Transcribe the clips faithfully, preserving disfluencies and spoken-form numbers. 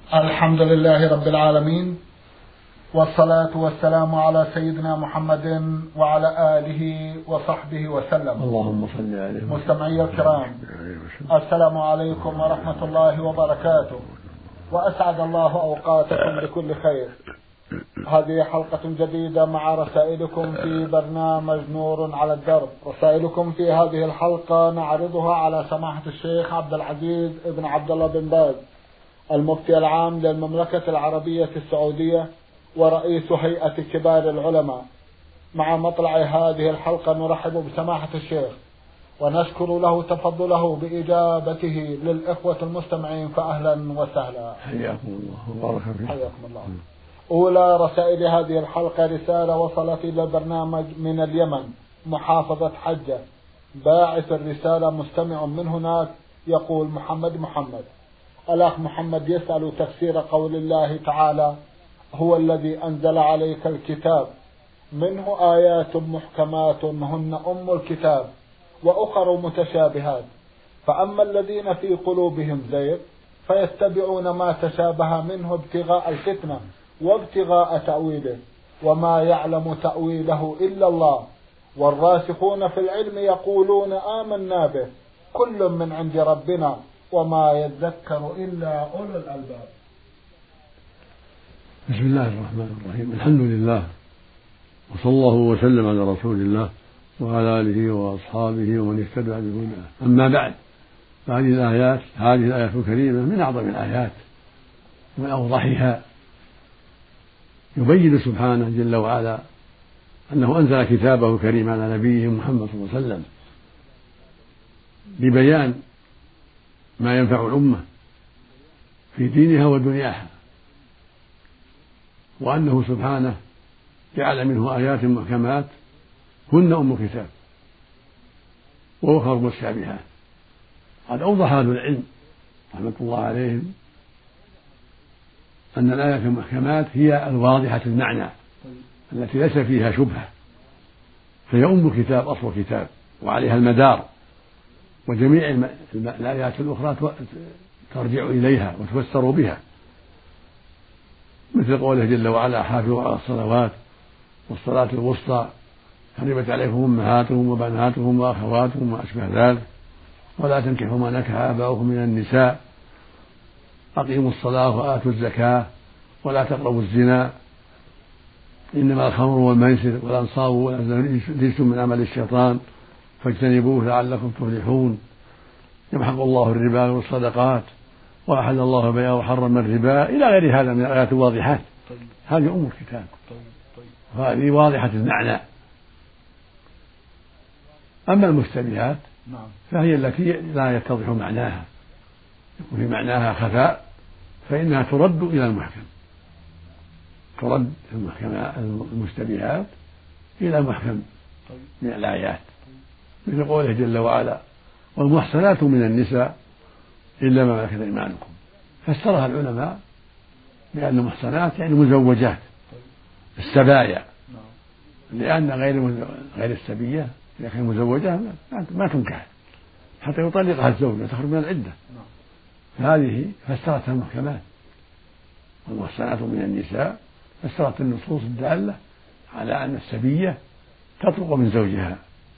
الحمد لله رب العالمين، والصلاة والسلام على سيدنا محمد وعلى آله وصحبه وسلم. اللهم صل عليه. مستمعي الكرام، السلام عليكم ورحمة الله وبركاته، وأسعد الله أوقاتكم بكل خير. هذه حلقة جديدة مع رسائلكم في برنامج نور على الدرب. رسائلكم في هذه الحلقة نعرضها على سماحة الشيخ عبد العزيز ابن عبد الله بن باز، المفتي العام للمملكة العربية السعودية ورئيس هيئة كبار العلماء. مع مطلع هذه الحلقة نرحب بسماحة الشيخ ونشكر له تفضله بإجابته للإخوة المستمعين، فأهلا وسهلا. حياكم الله وبارك فيكم. حياكم الله. أولى رسائل هذه الحلقة رسالة وصلت إلى البرنامج من اليمن، محافظة حجة. باعث الرسالة مستمع من هناك، يقول محمد محمد. الأخ محمد يسأل تفسير قول الله تعالى: هو الذي أنزل عليك الكتاب منه آيات محكمات هن أم الكتاب وأخر متشابهات، فأما الذين في قلوبهم زيغ فيتبعون ما تشابه منه ابتغاء الفتنة وابتغاء تأويله، وما يعلم تأويله إلا الله، والراسخون في العلم يقولون آمنا به كل من عند ربنا وما يذكر إلا أولو الألباب. بسم الله الرحمن الرحيم. الحمد لله، وصلى الله وسلم على رسول الله وعلى آله وأصحابه ومن اهتدى بهداه. أما بعد، فهذه الآيات هذه الآيات الكريمة من أعظم الآيات ومن أوضحها. يبين سبحانه جل وعلا أنه أنزل كتابه الكريم على نبيه محمد صلى الله عليه وسلم لبيان ما ينفع الأمة في دينها ودنياها، وأنه سبحانه جعل منه آيات محكمات هن أم الكتاب وأخر متشابهات. قد أوضح أهل العلم رحمة الله عليهم أن الآيات المحكمات هي الواضحة المعنى التي ليس فيها شبهة، فهي أم الكتاب أصل الكتاب وعليها المدار، وجميع الآيات الأخرى ترجع إليها وتفسر بها، مثل قوله جل وعلا: حافظوا على الصلوات والصلاة الوسطى، حرمت عليكم أمهاتهم وبناتهم وأخواتهم وأشبه ذلك، ولا تنكحوا ما نكح آباؤكم من النساء، أقيموا الصلاة وآتوا الزكاة، ولا تقربوا الزنا، إنما الخمر والميسر والأنصاب والأزلام رجس من عمل الشيطان فاجتنبوه لعلكم تفلحون، يمحق الله الربا والصدقات وأحل الله البيع وحرم الربا، إلى غير هذا من الآيات الواضحات. هذه أم الكتاب، وهذه واضحة المعنى. أما المشتبهات فهي التي لا يتضح معناها، يكون في معناها خفاء، فإنها ترد إلى المحكم، ترد المشتبهات إلى المحكم من الآيات، مثل قوله جل وعلا: والمحصنات من النساء إلا ما ملكت أيمانكم. فسرها العلماء بأن المحصنات يعني مزوجات السبايا، لأن غير غير السبية إذا كانت مزوجة ما تنكح حتى يطلقها الزوج وتخرج من العدة. هذه فسرتها المحكمات، والمحصنات من النساء فسرت النصوص الدالة على أن السبية تطلق من زوجها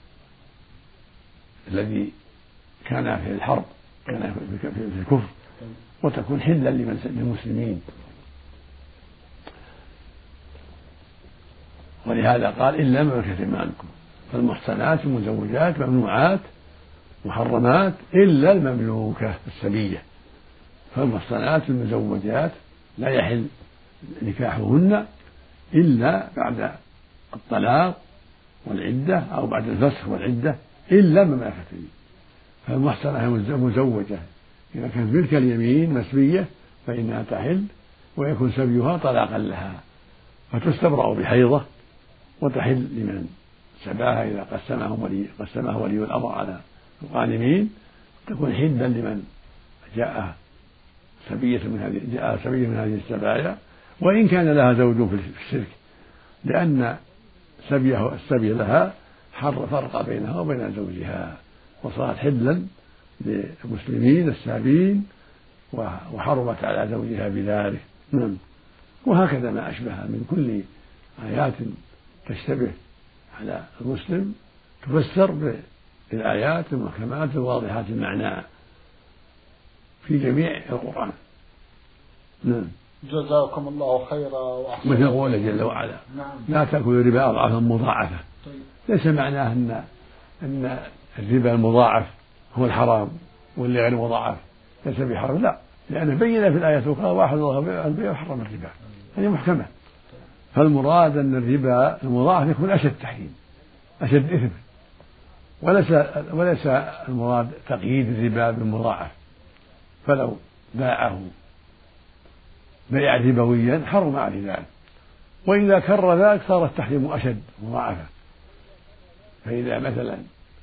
الذي كان في الحرب، كان في الكفر، وتكون حلا للمسلمين. ولهذا قال: إلا ما ملكت أيمانكم. فالمحصنات المزوجات ممنوعات محرمات إلا المملوكة السبية. فالمحصنات المزوجات لا يحل نكاحهن إلا بعد الطلاق والعدة أو بعد الفسخ والعدة إلا ما ملكت أيمانكم. فالمحصنة مزوجة إذا كانت ملك اليمين مسبية فإنها تحل، ويكون سبيها طلاقا لها، فتستبرأ بحيضة وتحل لمن سباها إذا قسمه ولي قسمه ولي الأمر على الغانمين، تكون حلا لمن جاء سبية من هذه جاء سبية من هذه السبايا، وإن كان لها زوج في الشرك، لأن سبيه السبي لها حر فرق بينها وبين زوجها، وصارت حلا للمسلمين السابين وحرمت على زوجها بذلك. نعم. وهكذا ما أشبهها من كل آيات تشتبه على المسلم تفسر بالآيات المحكمات الواضحات المعنى في جميع القرآن. نعم. جزاكم الله خيرا وأحسن. مثل قوله جل وعلا: نعم. لا تأكلوا الربا أضعافا مضاعفة. طيب. ليس معناه أن أن الربا المضاعف هو الحرام واللي غير مضاعف ليس بحرام، لا، لأنه بين في الآية الأخرى: واحد الله البيع وحرم الربا. هذه محكمة. فالمراد أن الربا المضاعف يكون أشد تحريم، أشد إثم، وليس وليس المراد تقييد الربا بالمضاعف. فلو باعه بيعا ربويا حرم عليه ذلك، وإذا كرر ذلك صار التحريم أشد مضاعفة. فإذا مثلا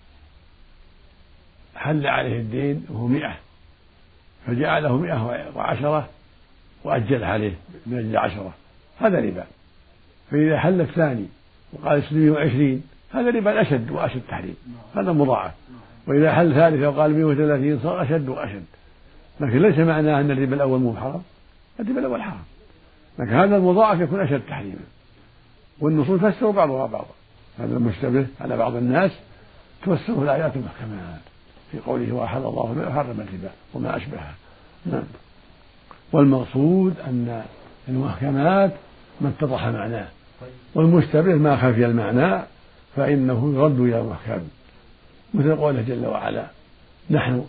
حل عليه الدين وهو مئة فجعله مئة وعشرة وأجل عليه من أجل عشرة، هذا ربا. فإذا حل الثاني وقال اسلمي وعشرين، هذا ربا أشد وأشد تحريم، هذا مضاعف. وإذا حل ثالثة وقال مئة وثلاثين صار أشد وأشد. لكن ليس معناه أن الربا الأول مو حرام، الربا الأول حرام، لكن هذا المضاعف يكون أشد تحريما. والنصوص تفسر بعضها بعضا، هذا المشتبه على بعض الناس تفسره الآيات المحكمات في قوله: وأحل الله البيع وحرم الربا وما أشبهها. نعم. والمقصود أن المحكمات ما اتضح معناه، والمشتبه ما خفي المعنى فإنه يرد إلى المحكم، مثل قوله جل وعلا: نحن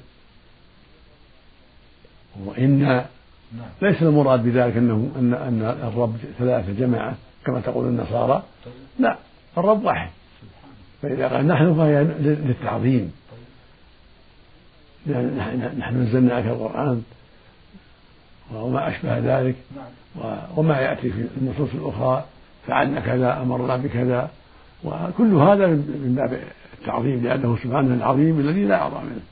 وإنا. ليس المراد بذلك أنه أن أن الرب ثلاثة جماعة كما تقول النصارى، لا، الرب واحد. فإذا قال نحن فهي للتعظيم، نحن نزلنا عليك القرآن وما أشبه ذلك، وما يأتي في النصوص الأخرى: فعلنا كذا، أمرنا بكذا، وكل هذا من باب التعظيم، لأنه سبحانه العظيم الذي لا أعظم منه.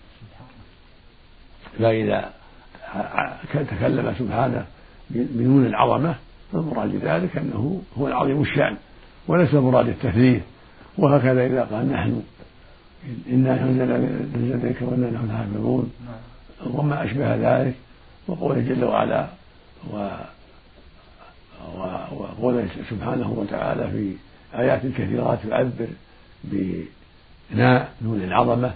فإذا تكلم سبحانه بنون العظمة فالمراد بذلك أنه هو العظيم الشأن، وليس المراد التثليث. وهكذا إذا قال نحن إنا نزلنا إليك وإنا نحن حافظون وما أشبه ذلك، وقوله جل وعلا وقوله سبحانه وتعالى في آيات كثيرات يعبر بناء نون العظمة: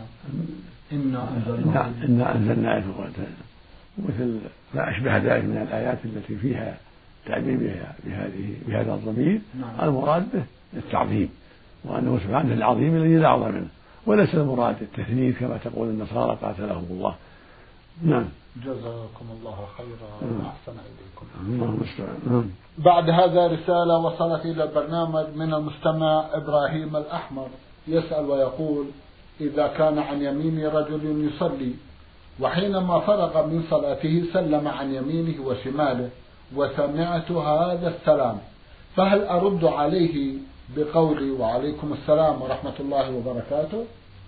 إنا أنزلنا إليك مثل ما أشبه ذلك من الآيات التي فيها تعبير بهذه بهذا الضمير. المراد به التعظيم، وأنه سبحانه العظيم الذي لا أعظم منه، وليس المراد التثنيث كما تقول النصارى قاتلهم الله. نعم. جزاكم الله خيرا وأحسن إليكم. الله المستعان. بعد هذا رسالة وصلت إلى البرنامج من المستمع إبراهيم الأحمر، يسأل ويقول: إذا كان عن يمين رجل يصلي وحينما فرغ من صلاته سلم عن يمينه وشماله وسمعت هذا السلام، فهل أرد عليه بقولي وعليكم السلام ورحمة الله وبركاته؟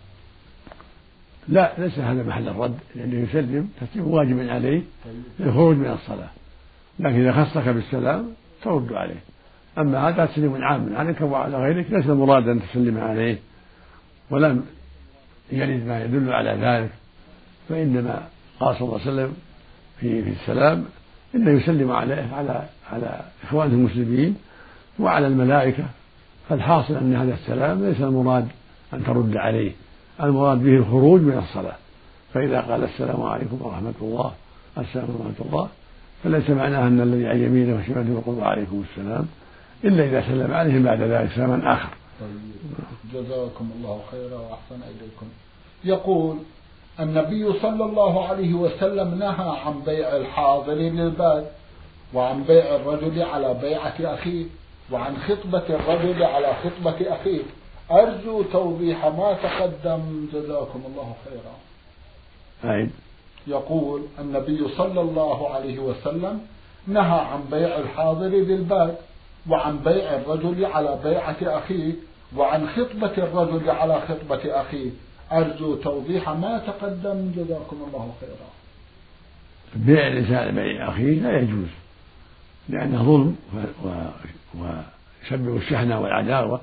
لا، ليس هذا محل الرد، لأنه يسلم تسليم واجب عليه للخروج من الصلاة، لكن إذا خصك بالسلام ترد عليه. أما هذا تسليم عام عليك وعلى غيرك، ليس المراد أن تسلم عليه، ولم يرد ما يدل على ذلك. فإنما قال صلى الله عليه وسلم في في السلام إنه يسلم عليه على على إخوانه المسلمين وعلى الملائكة. فالحاصل أن هذا السلام ليس المراد أن ترد عليه، المراد به الخروج من الصلاة. فإذا قال السلام عليكم ورحمة الله، السلام ورحمة الله، فليس معناه أن الذي عن يمينه وشماله يقول وعليكم السلام، إلا إذا سلم عليهم بعد ذلك سلاما آخر. جزاكم الله خيرا وأحسن إليكم. يقول: النبي صلى الله عليه وسلم نهى عن بيع الحاضر للباد، وعن بيع الرجل على بيعة أخيه، وعن خطبة الرجل على خطبة أخيه. أرجو توضيح ما تقدم جزاكم الله خيرا. أي. يقول: النبي صلى الله عليه وسلم نهى عن بيع الحاضر للباد، وعن بيع الرجل على بيعة أخيه، وعن خطبة الرجل على خطبة أخيه. أرجو توضيح ما تقدم جزاكم الله خيرا. بيع الإنسان بيع أخيه لا يجوز، لأنه ظلم ويسبب الشحنة والعداوة.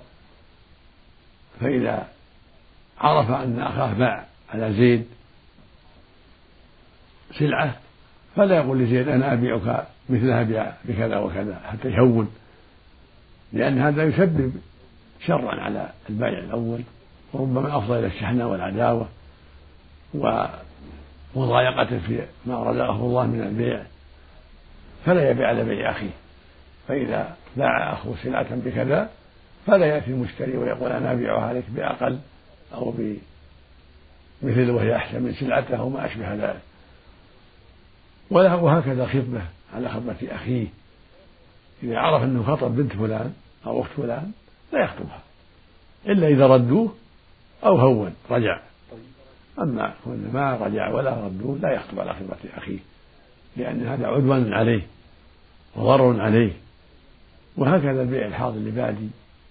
فإذا عرف أن أخاه باع على زيد سلعة فلا يقول لزيد أنا أبيعك مثلها بكذا وكذا حتى يهون، لأن هذا يسبب شرا على البائع الأول، وربما أفضى إلى الشحنة والعداوة ومضايقته في ما رزقه الله من البيع، فلا يبيع على بيع أخيه. فإذا باع أخوه سلعة بكذا فلا يأتي المشتري ويقول أنا أبيعها عليك بأقل أو بمثل وهي أحسن من سلعته أو ما أشبه ذلك. وهكذا خطبة على خطبة أخيه، إذا عرف أنه خطب بنت فلان أو أخت فلان لا يخطبها إلا إذا ردوه أو هون رجع. أما كون ما رجع ولا ردوه لا يخطب على خطبة أخيه، لأن هذا عدوان عليه وضرر عليه. وهكذا البيع الحاضر لبادي،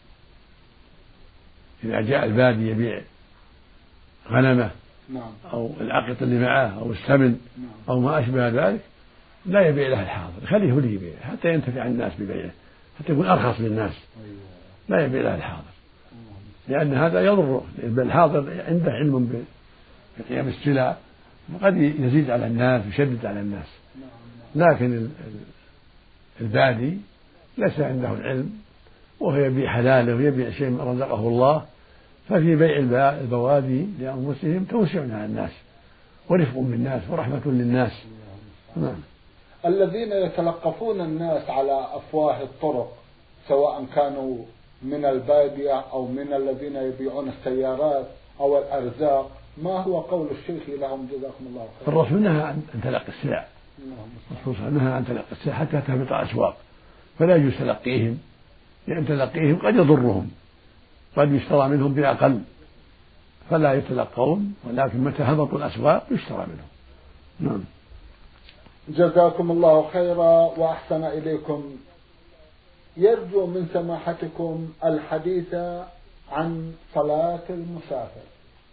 إذا جاء البادي يبيع غنمه أو العقط اللي معه أو السمن أو ما أشبه ذلك لا يبيع له الحاضر، خليه لي يبيع حتى ينتفع الناس ببيعه، حتى يكون أرخص للناس. لا يبيع له الحاضر لأن هذا يضره، بل الحاضر عنده علم بقيام السلع وقد يزيد على الناس ويشدد على الناس. لكن البادي ليس عنده العلم وهو يبيع حلاله ويبيع شيء رزقه الله، ففي بيع البوادي لأنفسهم توسع على الناس ورفق بالناس ورحمة للناس. نعم. الذين يتلقفون الناس على أفواه الطرق سواء كانوا من البادية أو من الذين يبيعون السيارات أو الأرزاق، ما هو قول الشيخ لهم جزاكم الله خير؟ الرسول نهى عن تلقي السلع، الرسول نهى عن تلقي السلع حتى تهبط الأسواق، فلا يجوز تلقيهم، لأن تلقيهم قد يضرهم، قد يشترى منهم بأقل فلا يتلقون، ولكن متى هبطوا الأسواق يشترى منهم. نعم. جزاكم الله خيرا وأحسن إليكم. يرجو من سماحتكم الحديث عن صلاة المسافر.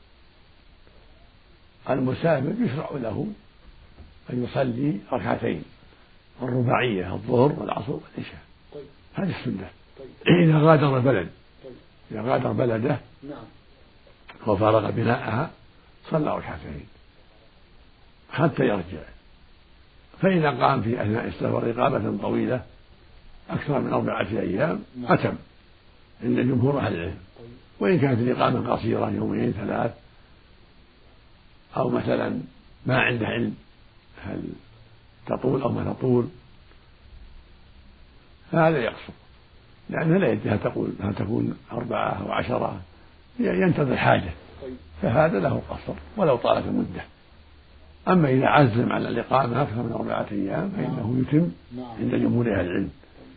المسافر يشرع له أن يصلي ركعتين الرباعية الظهر والعصر والعشاء. طيب. هذه السنة. طيب. إذا غادر البلد. طيب. إذا غادر بلده نعم. وفارق بناءها صلى ركعتين حتى يرجع، فإذا قام في أثناء السفر إقامة طويلة أكثر من أربعة أيام أتم عند جمهور أهل العلم. وإن كانت الإقامة قصيرة يومين ثلاث أو مثلا ما عنده علم هل تطول أو ما تطول فهذا يقصر، لأنه لا يدري هل تقول هل تكون أربعة أو عشرة، ينتظر حاجة، فهذا له قصر ولو طالت المدة. أما إذا عزم على الإقامة أكثر من أربعة أيام فإنه يتم عند جمهور أهل العلم.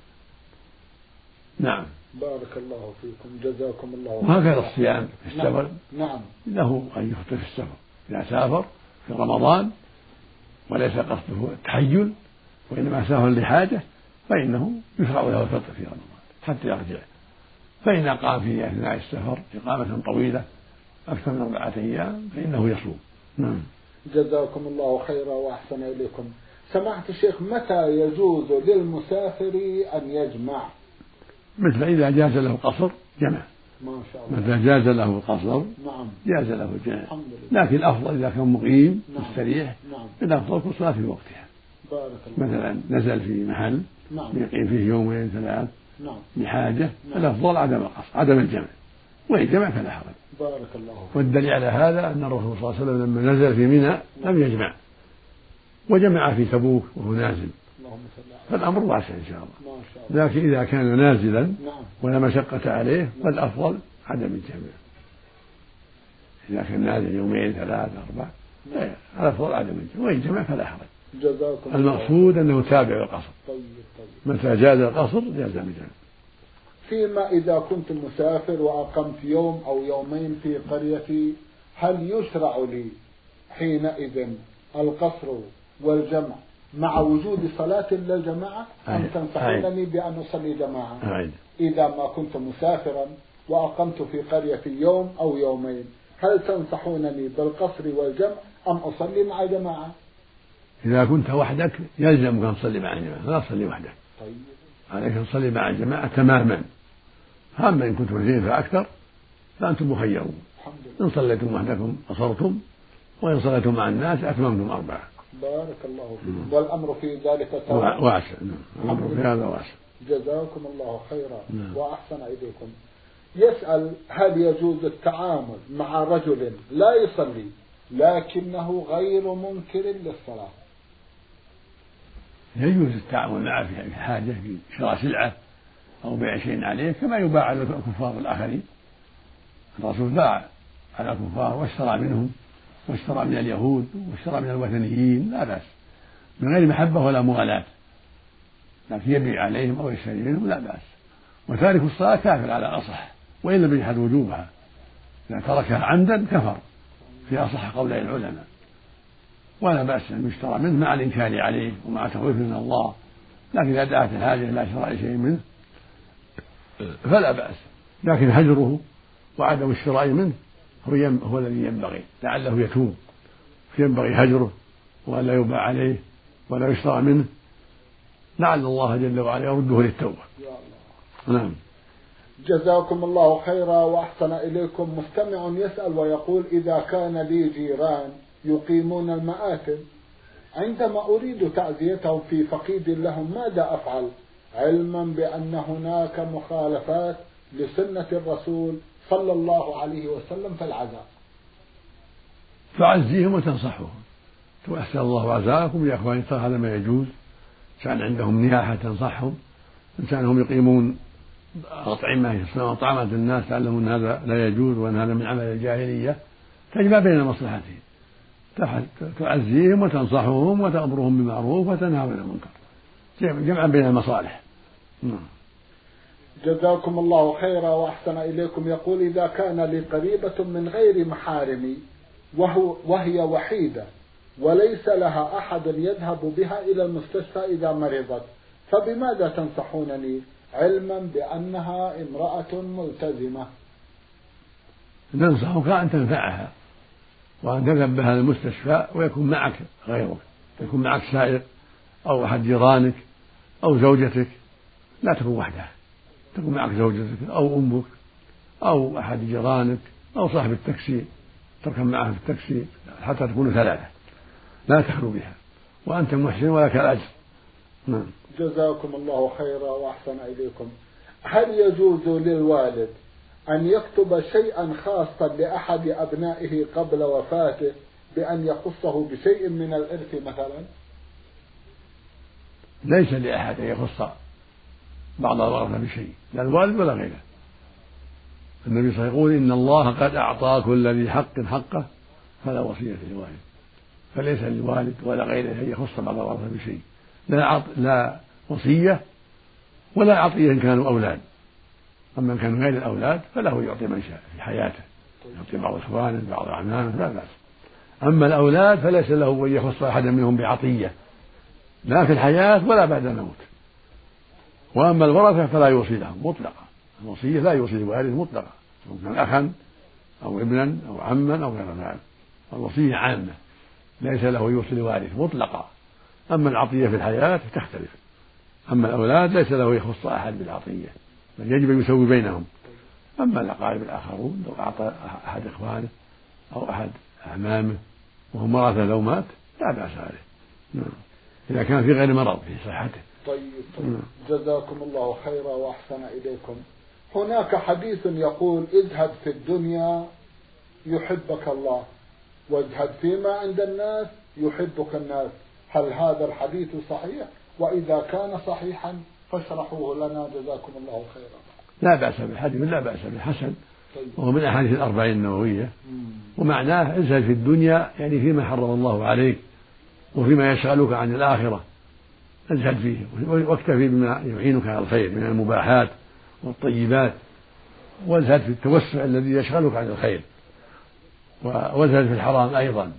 نعم. بارك الله فيكم جزاكم الله. وهكذا الصيام في السفر نعم. له أن يفطر في السفر إذا سافر في رمضان وليس قصده التحيل وإنما سافر لحاجة فإنه يشرع له الفطر في رمضان حتى يرجع. فإن قام في أثناء السفر إقامة طويلة أكثر من أربعة أيام فإنه يصوم. نعم. جزاكم الله خيرا وأحسن إليكم. سمعت الشيخ متى يجوز للمسافر أن يجمع؟ مثل إذا جاز له القصر جمع. ما شاء الله. متى جاز له القصر نعم جاز له الجمع، لكن الأفضل إذا كان مقيم نعم. مستريح نعم. الأفضل كل صلاة في وقتها. بارك الله. مثلا نزل في محل نعم. يقيم فيه يومين ثلاث نعم. لحاجة نعم. الأفضل عدم القصر عدم الجمع، وإن جمع فلا حرج. بارك الله. والدليل على هذا أن الرسول صلى الله عليه وسلم لما نزل في منى لم يجمع وجمع في تبوك وهو نازل، فالأمر واسع إن شاء الله. ما شاء الله. لكن إذا كان نازلا نعم. ولا مشقة عليه فالأفضل عدم الجمع. إذا كان نازل يومين ثلاث أربع الأفضل عدم الجمع، وإن جمع فلا حرج. جزاكم المقصود أنه تابع القصر. طيب طيب. متى جاز القصر جاز الجمع. فيما إذا كنت مسافر وأقمت يوم أو يومين في قريتي هل يشرع لي حينئذ القصر والجمع مع وجود صلاة للجماعة أم تنصحونني بأن أصلي جماعة؟ أعيد. إذا ما كنت مسافرا وأقمت في قريتي يوم أو يومين هل تنصحونني بالقصر والجمع أم أصلي مع جماعة؟ إذا كنت وحدك يلزمك أن تصلي مع جماعة، لا تصلي وحدك. طيب. عليك أن تصلي مع الجماعة تماما. أما إن كنتم اثنين فأكثر فأنتم مخيرون، إن صليتم وحدكم قصرتم وإن صليتم مع الناس أتممتم أربعة. بارك الله فيكم. والأمر في ذلك واسع. الأمر في هذا واسع. جزاكم الله خيرا وأحسن إليكم. يسأل: هل يجوز التعامل مع رجل لا يصلي لكنه غير منكر للصلاة؟ يجوز التعامل معه في حاجة، في شراء سلعة أو بيع شيء عليه، كما يباع على الكفار الآخرين. الرسول باع على الكفار واشترى منهم، واشترى من اليهود، واشترى من الوثنيين، لا بأس، من غير محبة ولا مغالاة، لكن يبيع عليهم أو يشتري منهم لا بأس. وتارك الصلاة كافر على الأصح، وإن لم يجحد وجوبها، إذا تركها عمدا كفر في أصح قولي العلماء. ولا بأس أن يشترى منه مع الإنكار عليه ومع تخويف من الله، لكن إذا دعت الحاجة إلى شراء شيء منه فلا بأس، لكن هجره وعدم الشراء منه هو, هو الذي ينبغي، لعله يتوب، فينبغي هجره وألا يباع عليه ولا يشترى منه، لعل الله جل وعلا يرده للتوبة. نعم. جزاكم الله خيرا وأحسن إليكم. مستمع يسأل ويقول: إذا كان لي جيران يقيمون المآتم، عندما أريد تعزيتهم في فقيد لهم ماذا أفعل، علما بأن هناك مخالفات لسنة الرسول صلى الله عليه وسلم في العزاء؟ تعزيهم وتنصحهم، وأحسن الله عزاءكم يا أخواني، هذا ما يجوز. كان عندهم نياحة تنصحهم، إن كانهم يقيمون أطعمة يصنعون طعامات الناس تعلمون أن هذا لا يجوز وأن هذا من عمل الجاهلية، تجمع بين مصلحتهم، تعزيهم وتنصحهم وتأمرهم بالمعروف وتنهى عن المنكر، جمعا بين المصالح. جزاكم الله خيرا وأحسن إليكم. يقول: إذا كان لي قريبة من غير محارمي وهو وهي وحيدة وليس لها أحد يذهب بها إلى المستشفى إذا مرضت، فبماذا تنصحونني علما بأنها امرأة ملتزمة؟ ننصحك أن تنفعها وأن تذهب بها للمستشفى ويكون معك غيرك، يكون معك سائق أو أحد جيرانك أو زوجتك، لا تكون وحدها، تكون معك زوجتك أو أمك أو أحد جيرانك أو صاحب التاكسي، تركب معه في التاكسي حتى تكونوا ثلاثة، لا تخلو بها، وأنت محسن ولك الأجر. نعم. جزاكم الله خيرا وأحسن إليكم. هل يجوز للوالد أن يكتب شيئا خاصا لأحد أبنائه قبل وفاته بأن يخصه بشيء من الإرث مثلا؟ ليس لأحد أن يخص بعض الورثة بشيء، لا الوالد ولا غيره. النبي صلى الله عليه وسلم يقول: إن الله قد أعطى كل ذي حق حقه فلا وصية للوالد، فليس للوالد ولا غيره أن يخص بعض الورثة بشيء، لا عط... لا وصية ولا عطية إن كانوا أولاد. أما إن كانوا غير الأولاد فله يعطي من شاء في حياته، يعطي بعض إخوانه بعض أعمامه لا بأس. أما الأولاد فليس له أن يخص أحدا منهم بعطية، لا في الحياة ولا بعد الموت. وأما الورثة فلا يوصي لهم مطلقا، الوصية لا يوصي الوارث مطلقا، سواء كان أخا أو ابنا أو عما أو غير ذلك، الوصية عامة، ليس له يوصي الوارث مطلقا. أما العطية في الحياة تختلف، أما الأولاد ليس له يخص أحد بالعطية، بل يجب أن يسوي بينهم. أما الأقارب الآخرون لو أعطى أحد إخوانه أو أحد أعمامه وهم ورثة لو مات لا بأس عليه، إذا كان في غير مرض في صحته. طيب, طيب. جزاكم الله خيرا وأحسن إليكم. هناك حديث يقول: ازهد في الدنيا يحبك الله، وازهد فيما عند الناس يحبك الناس. هل هذا الحديث صحيح؟ وإذا كان صحيحا فاشرحوه لنا جزاكم الله خيرا. لا بأس بالحديث، لا بأس بالحسن، وهو من أحاديث الأربعين النووية، ومعناه ازهد في الدنيا يعني فيما حرم الله عليك وفيما يشغلك عن الآخرة، ازهد فيه واكتفي بما يعينك على الخير من المباحات والطيبات، وازهد في التوسع الذي يشغلك عن الخير، وازهد في الحرام أيضا.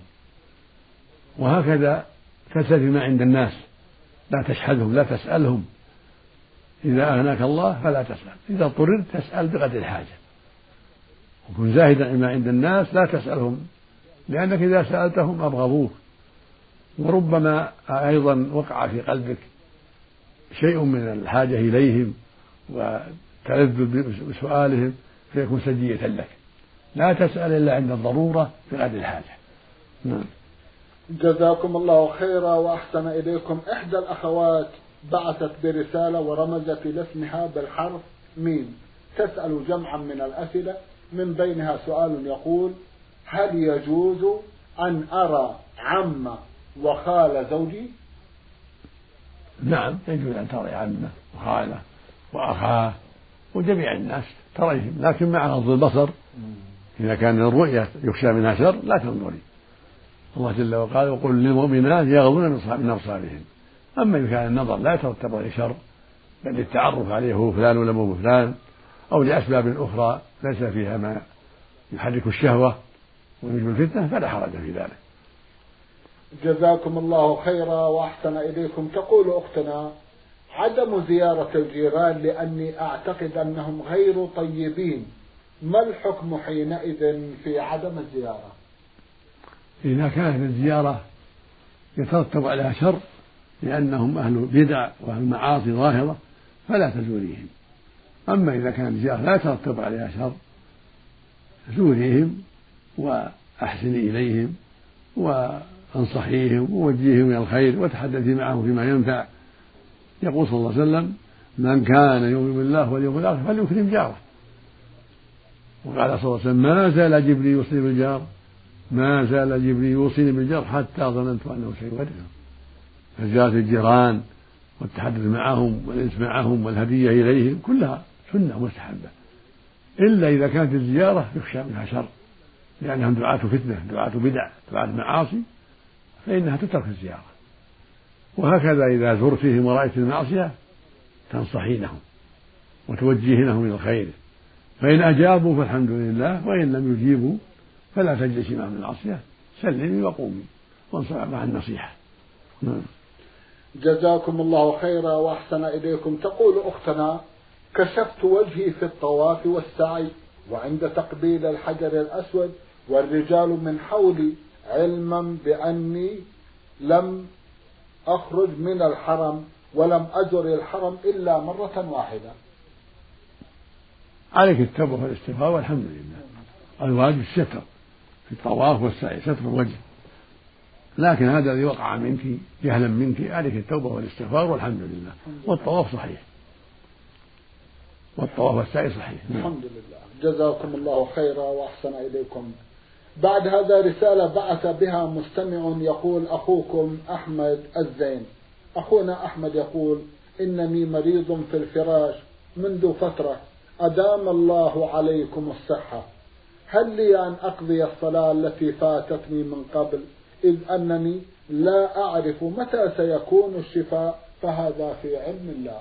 وهكذا تزهد فيما عند الناس، لا تشحذهم، لا تسألهم، إذا أغناك الله فلا تسأل، إذا اضطررت تسأل بقدر الحاجة، وكن زاهدا فيما عند الناس لا تسألهم، لأنك إذا سألتهم أبغضوك، وربما أيضا وقع في قلبك شيء من الحاجة إليهم وتلذذ بسؤالهم فيكون سجية لك. لا تسأل إلا عند الضرورة بقدر الحاجة. نعم. جزاكم الله خيرا وأحسن إليكم. إحدى الأخوات بعثت برسالة ورمزت إلى اسمها بالحرف ميم، تسأل جمعا من الأسئلة، من بينها سؤال يقول: هل يجوز أن أرى عم وخال زوجي؟ نعم يجوز أن ترى عمه وخاله وأخاه وجميع الناس تريهم، لكن مع غض البصر. إذا كان الرؤية يخشى منها شر لا تنظري. الله جل وقال: وقل للمؤمنات يغضن من أبصارهم. أما إذا كان النظر لا يترتب عليه شر بل التعرف عليه هو فلان ولا مو فلان، أو لأسباب أخرى ليس فيها ما يحرك الشهوة ويجب الفتنة، فلا حرج في ذلك. جزاكم الله خيرا وأحسن إليكم. تقول أختنا: عدم زيارة الجيران لأني أعتقد أنهم غير طيبين، ما الحكم حينئذ في عدم الزيارة؟ إذا كانت الزيارة يترتب عليها شر لأنهم أهل بدع وأهل معاصي ظاهرة فلا تزوريهم. أما إذا كانت الزيارة لا يترتب عليها شر زوريهم وأحسني إليهم وانصحيهم ووجهيهم إلى الخير وتحدثي معهم فيما ينفع. يقول صلى الله عليه وسلم: من كان يؤمن بالله واليوم الآخر فليكرم جاره. وقال صلى الله عليه وسلم: ما زال جبريل يوصيني بالجار ما زال جبريل يوصيني بالجار حتى ظننت أنه سيورثه. فزيارة الجيران والتحدث معهم والإنس معهم والهدية إليهم كلها سنة مستحبة، إلا إذا كانت الزيارة يخشى منها شر لأنهم دعاة فتنة دعاة بدع دعاة معاصي فإنها تترك الزيارة. وهكذا إذا زرتهم ورأيت المعصية تنصحينهم وتوجهينهم إلى الخير، فإن أجابوا فالحمد لله، وإن لم يجيبوا فلا تجلسي معهم المعصية، سلمي وقومي وانصحي مع النصيحة. جزاكم الله خيرا وأحسن إليكم. تقول أختنا: كشفت وجهي في الطواف والسعي وعند تقبيل الحجر الأسود والرجال من حولي، علما بأني لم أخرج من الحرم ولم أزر الحرم إلا مرة واحدة. عليك التوبة والاستغفار والحمد لله. الواجب الستر في الطواف والسعي، ستر الوجه، لكن هذا الذي وقع منك جهلا منك عليك التوبة والاستغفار والحمد لله. والطواف صحيح والطواف والسعي صحيح. الحمد لله. جزاكم الله خيرا وأحسن إليكم. بعد هذا رسالة بعث بها مستمع يقول: أخوكم أحمد الزين. أخونا أحمد يقول: إنني مريض في الفراش منذ فترة، أدام الله عليكم الصحة، هل لي أن أقضي الصلاة التي فاتتني من قبل، إذ أنني لا أعرف متى سيكون الشفاء، فهذا في علم الله.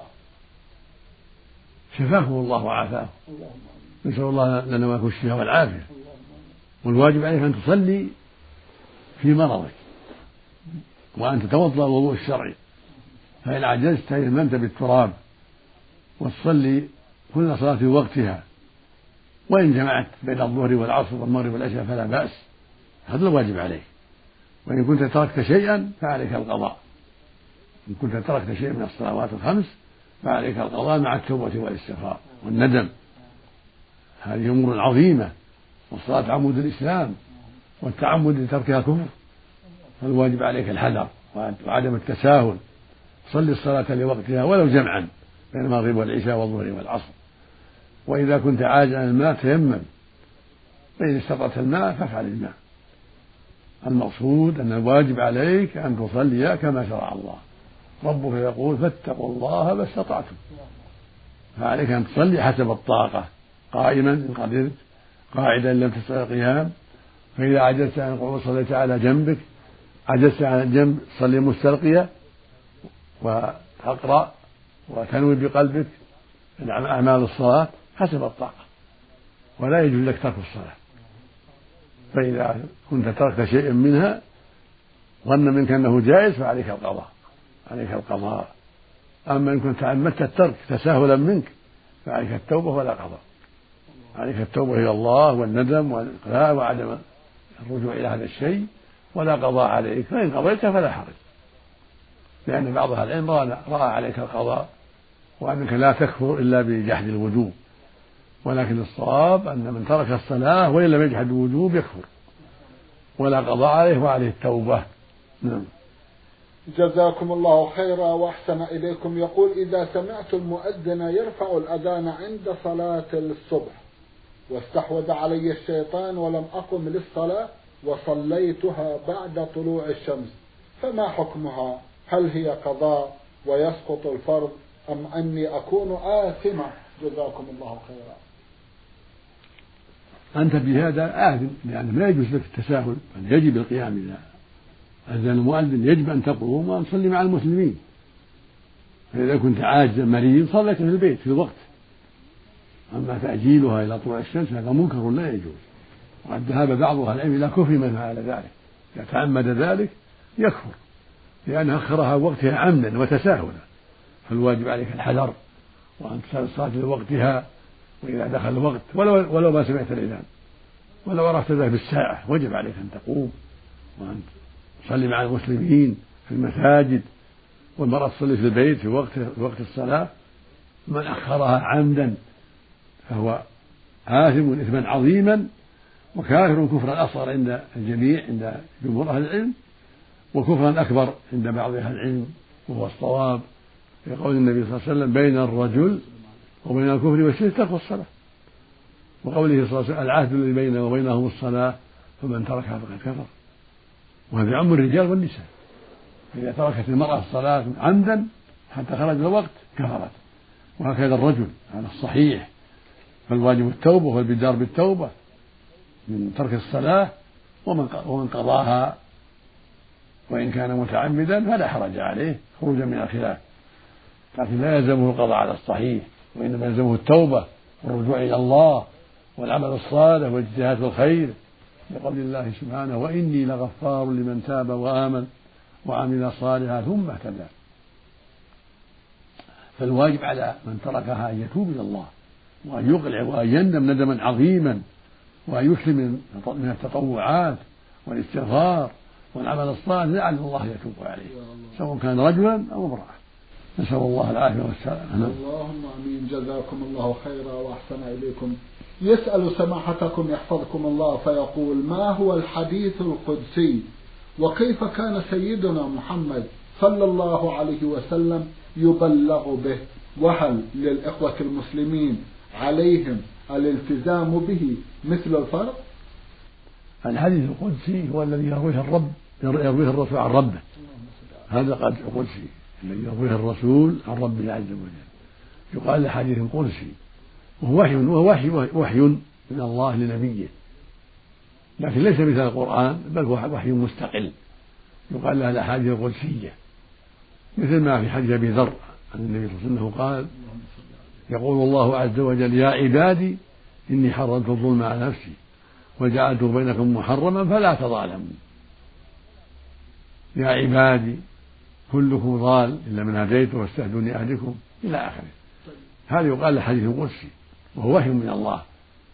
شفاه الله وعافاه، نسأل الله لنا ولكم الشفاء والعافية. والواجب عليك أن تصلي في مرضك وأن تتوضأ الوضوء الشرعي، فإن عجزت تيممت بالتراب وتصلي كل صلاة في وقتها، وإن جمعت بين الظهر والعصر والمغرب والعشاء فلا بأس، هذا الواجب عليك. وإن كنت تركت شيئا فعليك القضاء، إن كنت تركت شيئا من الصلوات الخمس فعليك القضاء مع التوبة والاستغفار والندم. هذه أمور عظيمة، والصلاة عمود الإسلام، والتعمد لتركها كفر، فالواجب عليك الحذر وعدم التساهل. صل الصلاة لوقتها ولو جمعا بين المغرب والعشاء والظهر والعصر. وإذا كنت عاجزا عن الماء تيمم، فإن استطعت الماء فافعل الماء. المقصود أن الواجب عليك أن تصلي كما شرع الله، ربك يقول: فاتقوا الله ما استطعتم، فعليك أن تصلي حسب الطاقة، قائما إن قدرت، قاعدا لم تستطع القيام، فإذا عجزت عن القعود صليت على جنبك، عجزت عن الجنب صلي مستلقيا وتقرأ وتنوي بقلبك أعمال الصلاة حسب الطاقة، ولا يجوز لك ترك الصلاة. فإذا كنت تركت شيئا منها ظن منك أنه جائز فعليك القضاء عليك القضاء أما إن كنت تعمدت الترك تساهلا منك فعليك التوبة ولا قضاء. عليك التوبة إلى الله والندم والإقلاع وعدم الرجوع إلى هذا الشيء، ولا قضاء عليك، فإن قضيت فلا حرج، لأن بعض أهل العلم رأى عليك القضاء وأنك لا تكفر إلا بجحد الوجوب، ولكن الصواب أن من ترك الصلاة وإن لم يجحد الوجوب يكفر، ولا قضاء عليه وعليه التوبة نعم. جزاكم الله خيرا وأحسن إليكم. يقول: إذا سمعت المؤذن يرفع الأذان عند صلاة الصبح واستحوذ علي الشيطان ولم أقم للصلاة وصليتها بعد طلوع الشمس، فما حكمها؟ هل هي قضاء ويسقط الفرض أم أني أكون آثمة؟ جزاكم الله خيرا. أنت بهذا آثم، لأنه لا يجوز لك التساهل، بل يجب القيام. إذا أذن المؤذن يجب أن تقوم وتصلي مع المسلمين. فإذا كنت عاجزا مريض صليت في البيت في الوقت. أما تأجيلها إلى طلوع الشمس هذا منكر لا يجوز، وقد ذهب بعض أهل العلم إلى كفر من فعل ذلك. إذا تعمد ذلك يكفر، لأن أخرها وقتها عمدا وتساهلا. فالواجب عليك الحذر وأن تصلي الصلاة لوقتها، وإذا دخل الوقت ولو, ولو ما سمعت الإذان ولو عرفت ذلك بالساعة وجب عليك أن تقوم وأن تصلي مع المسلمين في المساجد، والمرأة تصلي في البيت في وقت في وقت الصلاة. من أخرها عمدا فهو آثم إثما عظيما وكافر كفرا أصغر عند الجميع، عند جمهور أهل العلم، وكفرا أكبر عند بعض أهل العلم، وهو الصواب في قول النبي صلى الله عليه وسلم: بين الرجل وبين الكفر والشرك ترك الصلاة. وقوله صلى الله عليه وسلم: العهد الذي بيننا وبينهم الصلاة فمن تركها فقد كفر. وهذا يعم الرجال والنساء. فإذا تركت المرأة الصلاة عمدا حتى خرج الوقت كفرت، وهكذا الرجل على الصحيح. فالواجب التوبة والبدار بالتوبة من ترك الصلاة، ومن قضاها وإن كان متعمدا فلا حرج عليه خروجا من الخلاف، لكن لا يلزمه القضاء على الصحيح، وإنما يلزمه التوبة والرجوع إلى الله والعمل الصالح والاجتهاد في الخير، لقول الله سبحانه: وإني لغفار لمن تاب وآمن وعمل صالحا ثم اهتدى. فالواجب على من تركها أن يتوب إلى الله وأن يقلع وأن يندم ندما عظيما، وأن يكثر من التطوعات والاستغفار والعمل الصالح لعل الله يتوب عليه، سواء كان رجلا أو امرأة. نسأل الله العافية والسلامة. اللهم آمين. جزاكم الله خيرا وأحسن إليكم. يسأل سماحتكم يحفظكم الله فيقول: ما هو الحديث القدسي، وكيف كان سيدنا محمد صلى الله عليه وسلم يبلغ به، وهل للإخوة المسلمين عليهم الالتزام به مثل الفرض؟ الحديث القدسي هو الذي يرويه الرب يرويه الرسول عن ربه، هذا قد قدسي الذي يرويه الرسول عن ربه عز وجل، يقال حديث قدسي، وهو وحي وهو وحي, وحي من الله لنبيه، لكن ليس مثل القرآن بل هو وحي مستقل، يقال له الأحاديث القدسية، مثل ما في حديث أبي ذر عن النبي صلى الله عليه وسلم قال: يقول الله عز وجل: يا عبادي إني حرمت الظلم على نفسي وجعلته بينكم محرما فلا تظالموا. يا عبادي كلكم ضال إلا من هديته واستهدوني أهلكم إلى آخره. هذا يقال حديث قدسي وهو وحي من الله،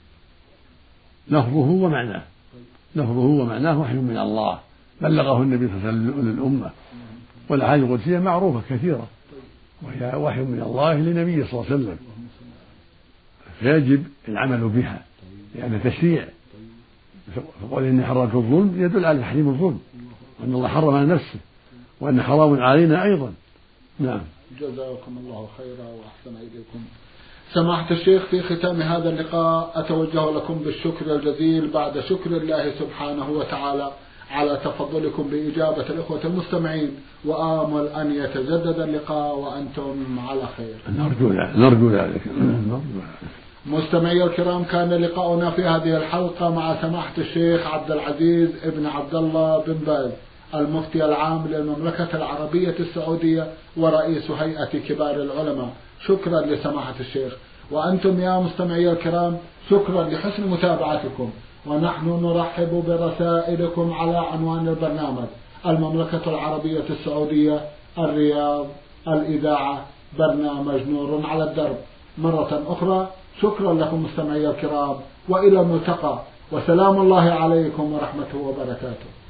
لفظه ومعناه لفظه ومعناه وحي من الله بلغه النبي صلى الله عليه وسلم للأمة. والأحاديث القدسية معروفة كثيرة وهي وحي من الله لنبيه صلى الله عليه وسلم، فيجب العمل بها لأن تشريع. فقول إني حرمت الظلم يدل على تحريم الظلم، وأن الله حرم على نفسه، وأن حرام علينا أيضا. نعم. جزاكم الله خيرا وأحسن إليكم. سماحة الشيخ، في ختام هذا اللقاء أتوجه لكم بالشكر الجزيل بعد شكر الله سبحانه وتعالى على تفضلكم بإجابة الإخوة المستمعين، وآمل أن يتجدد اللقاء وأنتم على خير. نرجو نرجو ذلك. مستمعي الكرام، كان لقاؤنا في هذه الحلقة مع سماحة الشيخ عبد العزيز ابن عبد الله بن باز، المفتي العام للمملكة العربية السعودية ورئيس هيئة كبار العلماء. شكرا لسماحة الشيخ. وأنتم يا مستمعي الكرام شكرا لحسن متابعتكم، ونحن نرحب برسائلكم على عنوان البرنامج: المملكة العربية السعودية، الرياض، الإذاعة، برنامج نور على الدرب. مرة أخرى شكرا لكم مستمعي الكرام، وإلى الملتقى، وسلام الله عليكم ورحمته وبركاته.